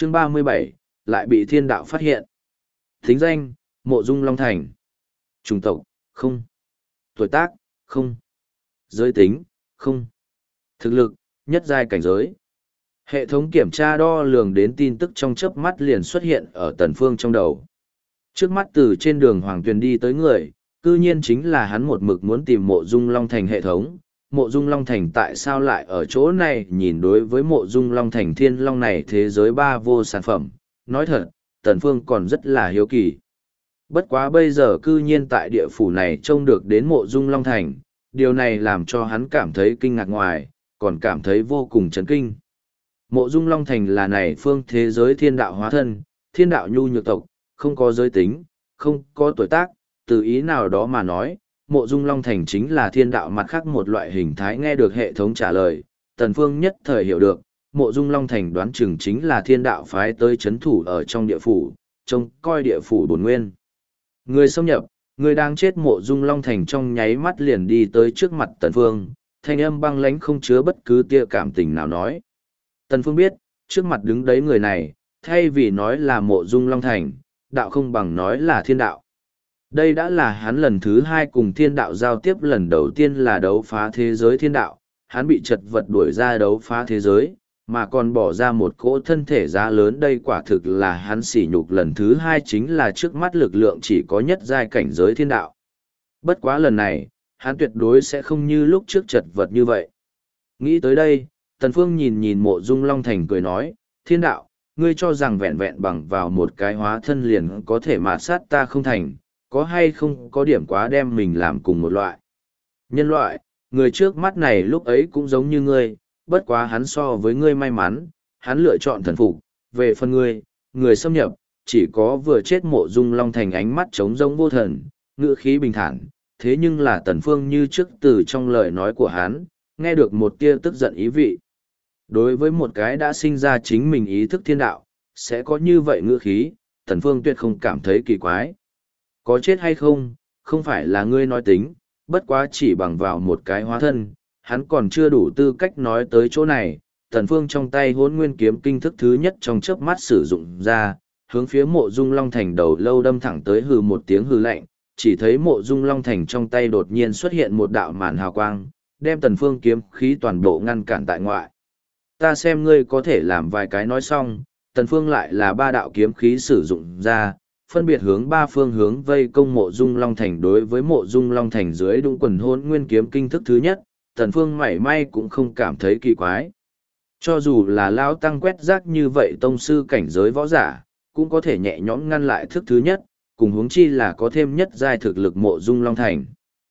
chương 37, lại bị thiên đạo phát hiện. Thính danh, Mộ Dung Long Thành. Chủng tộc, không. Tuổi tác, không. Giới tính, không. Thực lực, nhất giai cảnh giới. Hệ thống kiểm tra đo lường đến tin tức trong chớp mắt liền xuất hiện ở Tần Phương trong đầu. Trước mắt từ trên đường Hoàng Tuyền đi tới người, cư nhiên chính là hắn một mực muốn tìm Mộ Dung Long Thành hệ thống. Mộ Dung Long Thành tại sao lại ở chỗ này? Nhìn đối với Mộ Dung Long Thành Thiên Long này thế giới ba vô sản phẩm, nói thật, Tần Phương còn rất là hiếu kỳ. Bất quá bây giờ cư nhiên tại địa phủ này trông được đến Mộ Dung Long Thành, điều này làm cho hắn cảm thấy kinh ngạc ngoài, còn cảm thấy vô cùng chấn kinh. Mộ Dung Long Thành là này phương thế giới thiên đạo hóa thân, thiên đạo nhu nhược tộc, không có giới tính, không có tuổi tác, từ ý nào đó mà nói, Mộ Dung Long Thành chính là thiên đạo mặt khác một loại hình thái. Nghe được hệ thống trả lời, Tần Phương nhất thời hiểu được, Mộ Dung Long Thành đoán chừng chính là thiên đạo phái tới chấn thủ ở trong địa phủ, trông coi địa phủ bổn nguyên. Người xâm nhập, người đang chết. Mộ Dung Long Thành trong nháy mắt liền đi tới trước mặt Tần Phương, thanh âm băng lãnh không chứa bất cứ tia cảm tình nào nói. Tần Phương biết, trước mặt đứng đấy người này, thay vì nói là Mộ Dung Long Thành, đạo không bằng nói là thiên đạo. Đây đã là hắn lần thứ hai cùng thiên đạo giao tiếp, lần đầu tiên là đấu phá thế giới thiên đạo, hắn bị chật vật đuổi ra đấu phá thế giới, mà còn bỏ ra một cỗ thân thể giá lớn. Đây quả thực là hắn sỉ nhục lần thứ hai, chính là trước mắt lực lượng chỉ có nhất giai cảnh giới thiên đạo. Bất quá lần này, hắn tuyệt đối sẽ không như lúc trước chật vật như vậy. Nghĩ tới đây, Tần Phương nhìn nhìn Mộ Dung Long Thành cười nói, thiên đạo, ngươi cho rằng vẹn vẹn bằng vào một cái hóa thân liền có thể mạt sát ta không thành, có hay không có điểm quá đem mình làm cùng một loại. Nhân loại, người trước mắt này lúc ấy cũng giống như ngươi, bất quá hắn so với ngươi may mắn, hắn lựa chọn thần phục. Về phần ngươi, người xâm nhập, chỉ có vừa chết. Mộ Dung Long Thành ánh mắt trống rỗng vô thần, ngữ khí bình thản, thế nhưng là Tần Phương như trước từ trong lời nói của hắn, nghe được một tia tức giận ý vị. Đối với một cái đã sinh ra chính mình ý thức thiên đạo, sẽ có như vậy ngữ khí, Tần Phương tuyệt không cảm thấy kỳ quái. Có chết hay không, không phải là ngươi nói tính, bất quá chỉ bằng vào một cái hóa thân, hắn còn chưa đủ tư cách nói tới chỗ này. Tần Phương trong tay Hỗn Nguyên kiếm kinh thức thứ nhất trong chớp mắt sử dụng ra, hướng phía Mộ Dung Long Thành đầu lâu đâm thẳng tới. Hừ một tiếng hừ lạnh, chỉ thấy Mộ Dung Long Thành trong tay đột nhiên xuất hiện một đạo màn hào quang, đem Tần Phương kiếm khí toàn bộ ngăn cản tại ngoại. Ta xem ngươi có thể làm vài cái. Nói xong, Tần Phương lại là ba đạo kiếm khí sử dụng ra, phân biệt hướng ba phương hướng vây công Mộ Dung Long Thành. Đối với Mộ Dung Long Thành dưới đũng quần Hỗn Nguyên kiếm kinh thức thứ nhất, Tần Phương mảy may cũng không cảm thấy kỳ quái. Cho dù là lão tăng quét rác như vậy tông sư cảnh giới võ giả, cũng có thể nhẹ nhõm ngăn lại thức thứ nhất, cùng huống chi là có thêm nhất giai thực lực Mộ Dung Long Thành.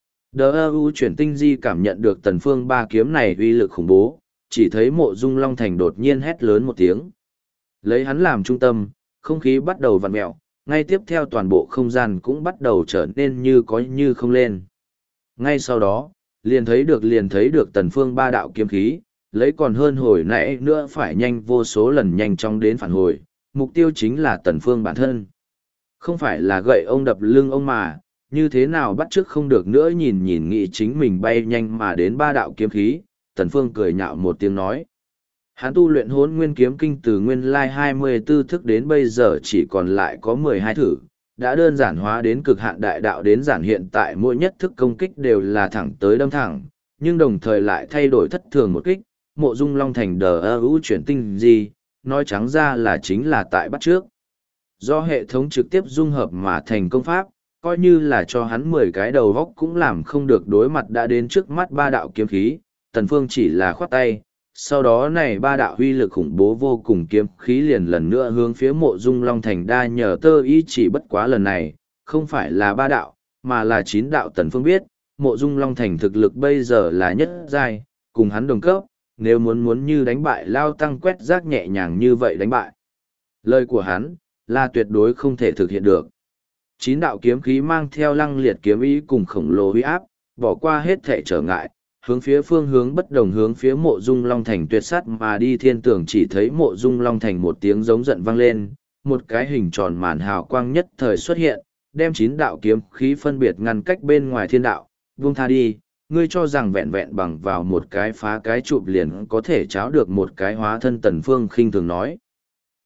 DU chuyển tinh di cảm nhận được Tần Phương ba kiếm này uy lực khủng bố, chỉ thấy Mộ Dung Long Thành đột nhiên hét lớn một tiếng. Lấy hắn làm trung tâm, không khí bắt đầu vặn mèo, ngay tiếp theo toàn bộ không gian cũng bắt đầu trở nên như có như không lên. Ngay sau đó, liền thấy được Tần Phương ba đạo kiếm khí, lấy còn hơn hồi nãy nữa phải nhanh vô số lần nhanh chóng đến phản hồi, mục tiêu chính là Tần Phương bản thân. Không phải là gậy ông đập lưng ông mà, như thế nào bắt chước không được nữa. Nhìn nghĩ chính mình bay nhanh mà đến ba đạo kiếm khí, Tần Phương cười nhạo một tiếng nói. Hắn tu luyện Hỗn Nguyên kiếm kinh từ nguyên lai 24 thức đến bây giờ chỉ còn lại có 12 thử, đã đơn giản hóa đến cực hạn đại đạo đến giản. Hiện tại mỗi nhất thức công kích đều là thẳng tới đâm thẳng, nhưng đồng thời lại thay đổi thất thường một kích. Mộ Dung Long Thành DU chuyển tinh gì, nói trắng ra là chính là tại bắt trước. Do hệ thống trực tiếp dung hợp mà thành công pháp, coi như là cho hắn 10 cái đầu góc cũng làm không được. Đối mặt đã đến trước mắt ba đạo kiếm khí, Tần Phương chỉ là khoát tay, sau đó này ba đạo huy lực khủng bố vô cùng kiếm khí liền lần nữa hướng phía Mộ Dung Long Thành đa nhờ tơ ý. Chỉ bất quá lần này, không phải là ba đạo, mà là 9 đạo. Tần Phương biết, Mộ Dung Long Thành thực lực bây giờ là nhất giai, cùng hắn đồng cấp, nếu muốn như đánh bại Lao Tăng quét rác nhẹ nhàng như vậy đánh bại. Lời của hắn, là tuyệt đối không thể thực hiện được. 9 đạo kiếm khí mang theo lăng liệt kiếm ý cùng khổng lồ uy áp, bỏ qua hết thể trở ngại, hướng phía phương hướng bất đồng hướng phía Mộ Dung Long Thành tuyệt sát mà đi. Thiên tưởng chỉ thấy Mộ Dung Long Thành một tiếng giống giận vang lên, một cái hình tròn màn hào quang nhất thời xuất hiện, đem 9 đạo kiếm khí phân biệt ngăn cách bên ngoài thiên đạo. Buông tha đi, ngươi cho rằng vẹn vẹn bằng vào một cái phá cái chụp liền có thể cháo được một cái hóa thân. Tần Phương khinh thường nói.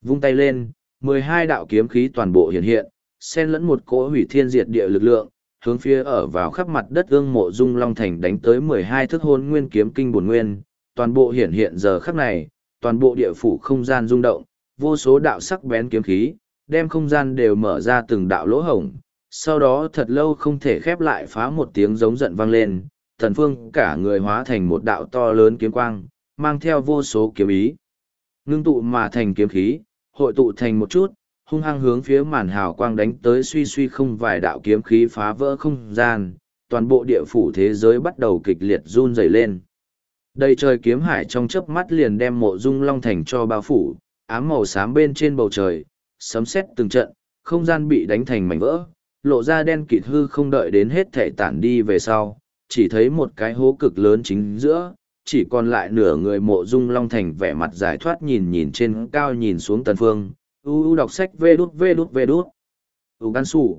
Vung tay lên, 12 đạo kiếm khí toàn bộ hiện hiện, xen lẫn một cỗ hủy thiên diệt địa lực lượng, hướng phía ở vào khắp mặt đất ương mộ dung long thành đánh tới 12 thức hôn nguyên kiếm kinh bổn nguyên, toàn bộ hiện hiện giờ khắc này, toàn bộ địa phủ không gian rung động, vô số đạo sắc bén kiếm khí, đem không gian đều mở ra từng đạo lỗ hổng, sau đó thật lâu không thể khép lại phá một tiếng giống giận vang lên, Tần Phương cả người hóa thành một đạo to lớn kiếm quang, mang theo vô số kiếm ý. Ngưng tụ mà thành kiếm khí, hội tụ thành một chút, hung hăng hướng phía màn hào quang đánh tới suy suy không vài đạo kiếm khí phá vỡ không gian, toàn bộ địa phủ thế giới bắt đầu kịch liệt run rẩy lên. Đầy trời kiếm hải trong chớp mắt liền đem mộ dung long thành cho bao phủ, ám màu xám bên trên bầu trời, sấm sét từng trận, không gian bị đánh thành mảnh vỡ, lộ ra đen kịt hư không đợi đến hết thể tản đi về sau, chỉ thấy một cái hố cực lớn chính giữa, chỉ còn lại nửa người mộ dung long thành vẻ mặt giải thoát nhìn nhìn trên cao nhìn xuống Tần Phương, đọc sách vê đút. Gan sủ.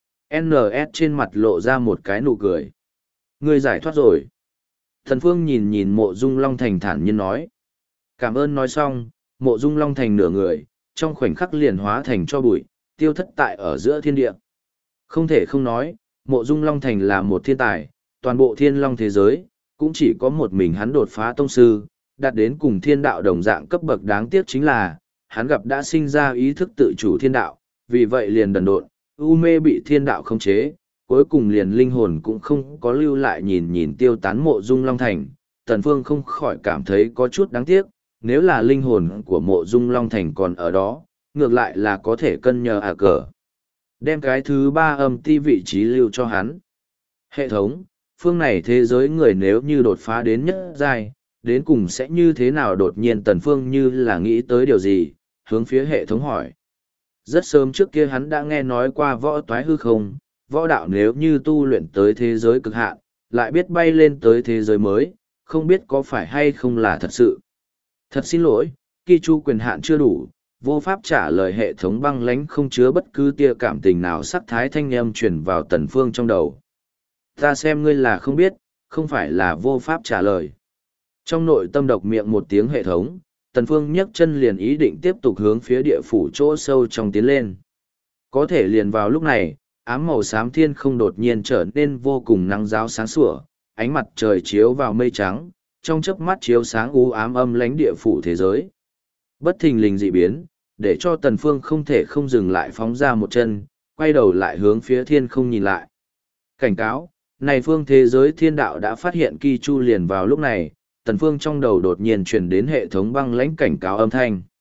NS trên mặt lộ ra một cái nụ cười. Ngươi giải thoát rồi. Tần Phương nhìn nhìn mộ dung long thành thản nhiên nói. Cảm ơn nói xong, mộ dung long thành nửa người, trong khoảnh khắc liền hóa thành cho bụi, tiêu thất tại ở giữa thiên địa. Không thể không nói, mộ dung long thành là một thiên tài, toàn bộ thiên long thế giới, cũng chỉ có một mình hắn đột phá tông sư, đạt đến cùng thiên đạo đồng dạng cấp bậc đáng tiếc chính là, hắn gặp đã sinh ra ý thức tự chủ thiên đạo, vì vậy liền đần độn, u mê bị thiên đạo khống chế, cuối cùng liền linh hồn cũng không có lưu lại nhìn nhìn tiêu tán mộ dung long thành. Tần Phương không khỏi cảm thấy có chút đáng tiếc, nếu là linh hồn của mộ dung long thành còn ở đó, ngược lại là có thể cân nhờ cờ. Đem cái thứ 3 âm ti vị trí lưu cho hắn. Hệ thống, phương này thế giới người nếu như đột phá đến nhất giai, đến cùng sẽ như thế nào? Đột nhiên Tần Phương như là nghĩ tới điều gì, hướng phía hệ thống hỏi. Rất sớm trước kia hắn đã nghe nói qua võ toái hư không, võ đạo nếu như tu luyện tới thế giới cực hạn, lại biết bay lên tới thế giới mới, không biết có phải hay không là thật sự. Thật xin lỗi, Ki Chu quyền hạn chưa đủ, vô pháp trả lời. Hệ thống băng lãnh không chứa bất cứ tia cảm tình nào sắc thái thanh âm truyền vào Tần Phương trong đầu. Ta xem ngươi là không biết, không phải là vô pháp trả lời. Trong nội tâm độc miệng một tiếng hệ thống, Tần Phương nhấc chân liền ý định tiếp tục hướng phía địa phủ chỗ sâu trong tiến lên. Có thể liền vào lúc này, ám màu xám thiên không đột nhiên trở nên vô cùng nắng ráo sáng sủa, ánh mặt trời chiếu vào mây trắng, trong chớp mắt chiếu sáng u ám âm lãnh địa phủ thế giới. Bất thình lình dị biến, để cho Tần Phương không thể không dừng lại phóng ra một chân, quay đầu lại hướng phía thiên không nhìn lại. Cảnh cáo, này phương thế giới thiên đạo đã phát hiện Ki Chu. Liền vào lúc này, Tần Phương trong đầu đột nhiên truyền đến hệ thống băng lãnh cảnh cáo âm thanh.